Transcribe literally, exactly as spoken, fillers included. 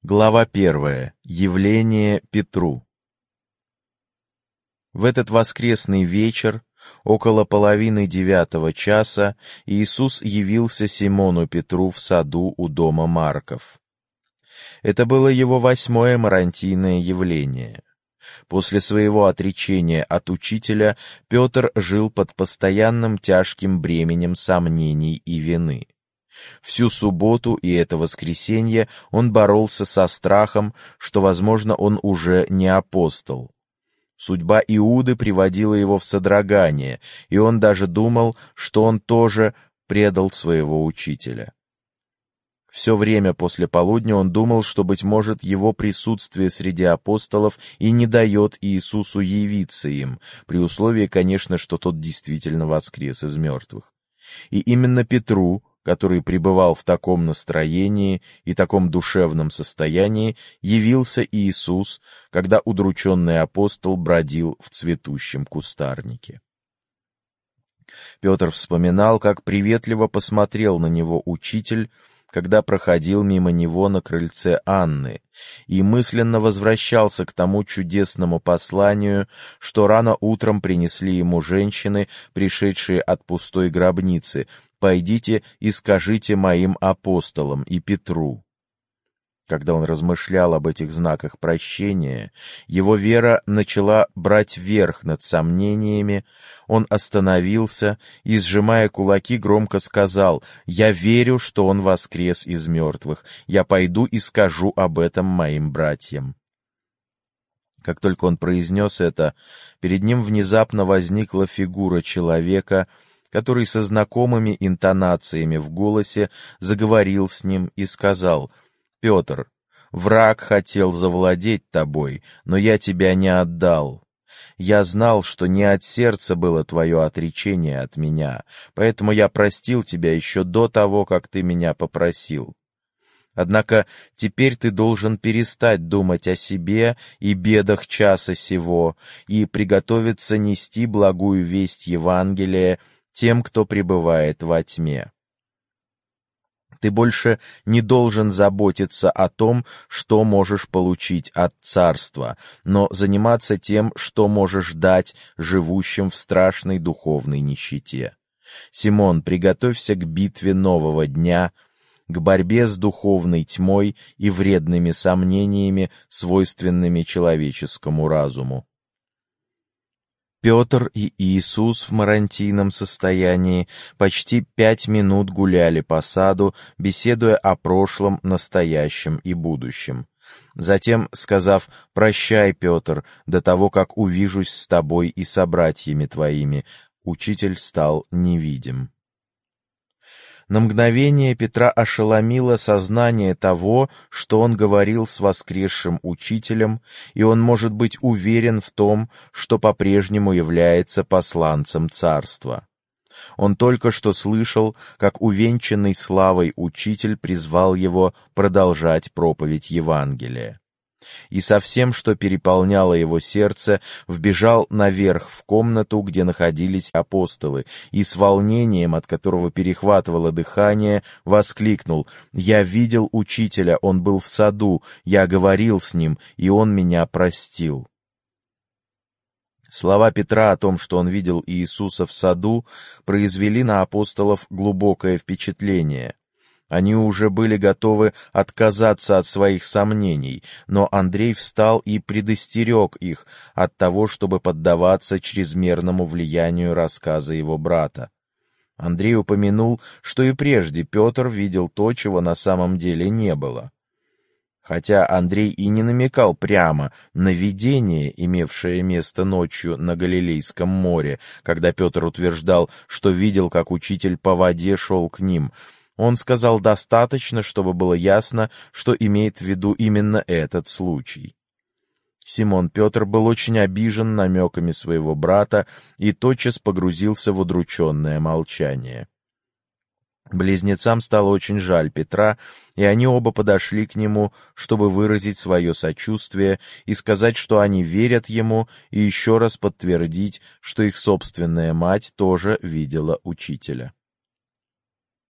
Глава первая. Явление Петру. В этот воскресный вечер, около половины девятого часа, Иисус явился Симону Петру в саду у дома Марков. Это было его восьмое марантийное явление. После своего отречения от учителя Петр жил под постоянным тяжким бременем сомнений и вины. Всю субботу и это воскресенье он боролся со страхом, что, возможно, он уже не апостол. Судьба Иуды приводила его в содрогание, и он даже думал, что он тоже предал своего учителя. Все время после полудня он думал, что, быть может, его присутствие среди апостолов и не дает Иисусу явиться им, при условии, конечно, что тот действительно воскрес из мертвых. И именно Петру, который пребывал в таком настроении и таком душевном состоянии, явился Иисус, когда удрученный апостол бродил в цветущем кустарнике. Петр вспоминал, как приветливо посмотрел на него учитель, когда проходил мимо него на крыльце Анны, и мысленно возвращался к тому чудесному посланию, что рано утром принесли ему женщины, пришедшие от пустой гробницы: «Пойдите и скажите моим апостолам и Петру». Когда он размышлял об этих знаках прощения, его вера начала брать верх над сомнениями, он остановился и, сжимая кулаки, громко сказал: «Я верю, что он воскрес из мертвых. Я пойду и скажу об этом моим братьям». Как только он произнес это, перед ним внезапно возникла фигура человека, который со знакомыми интонациями в голосе заговорил с ним и сказал: «Петр, враг хотел завладеть тобой, но я тебя не отдал. Я знал, что не от сердца было твое отречение от меня, поэтому я простил тебя еще до того, как ты меня попросил. Однако теперь ты должен перестать думать о себе и бедах часа сего и приготовиться нести благую весть Евангелия тем, кто пребывает во тьме. Ты больше не должен заботиться о том, что можешь получить от царства, но заниматься тем, что можешь дать живущим в страшной духовной нищете. Симон, приготовься к битве нового дня, к борьбе с духовной тьмой и вредными сомнениями, свойственными человеческому разуму». Петр и Иисус в марантийном состоянии почти пять минут гуляли по саду, беседуя о прошлом, настоящем и будущем. Затем, сказав: «Прощай, Петр, до того, как увижусь с тобой и собратьями твоими», учитель стал невидим. На мгновение Петра ошеломило сознание того, что он говорил с воскресшим учителем, и он может быть уверен в том, что по-прежнему является посланцем царства. Он только что слышал, как увенчанный славой учитель призвал его продолжать проповедь Евангелия. И со всем, что переполняло его сердце, вбежал наверх в комнату, где находились апостолы, и с волнением, от которого перехватывало дыхание, воскликнул: «Я видел учителя, он был в саду, я говорил с ним, и он меня простил». Слова Петра о том, что он видел Иисуса в саду, произвели на апостолов глубокое впечатление. Они уже были готовы отказаться от своих сомнений, но Андрей встал и предостерег их от того, чтобы поддаваться чрезмерному влиянию рассказа его брата. Андрей упомянул, что и прежде Петр видел то, чего на самом деле не было. Хотя Андрей и не намекал прямо на видение, имевшее место ночью на Галилейском море, когда Петр утверждал, что видел, как учитель по воде шел к ним, он сказал достаточно, чтобы было ясно, что имеет в виду именно этот случай. Симон Петр был очень обижен намеками своего брата и тотчас погрузился в удрученное молчание. Близнецам стало очень жаль Петра, и они оба подошли к нему, чтобы выразить свое сочувствие и сказать, что они верят ему, и еще раз подтвердить, что их собственная мать тоже видела учителя.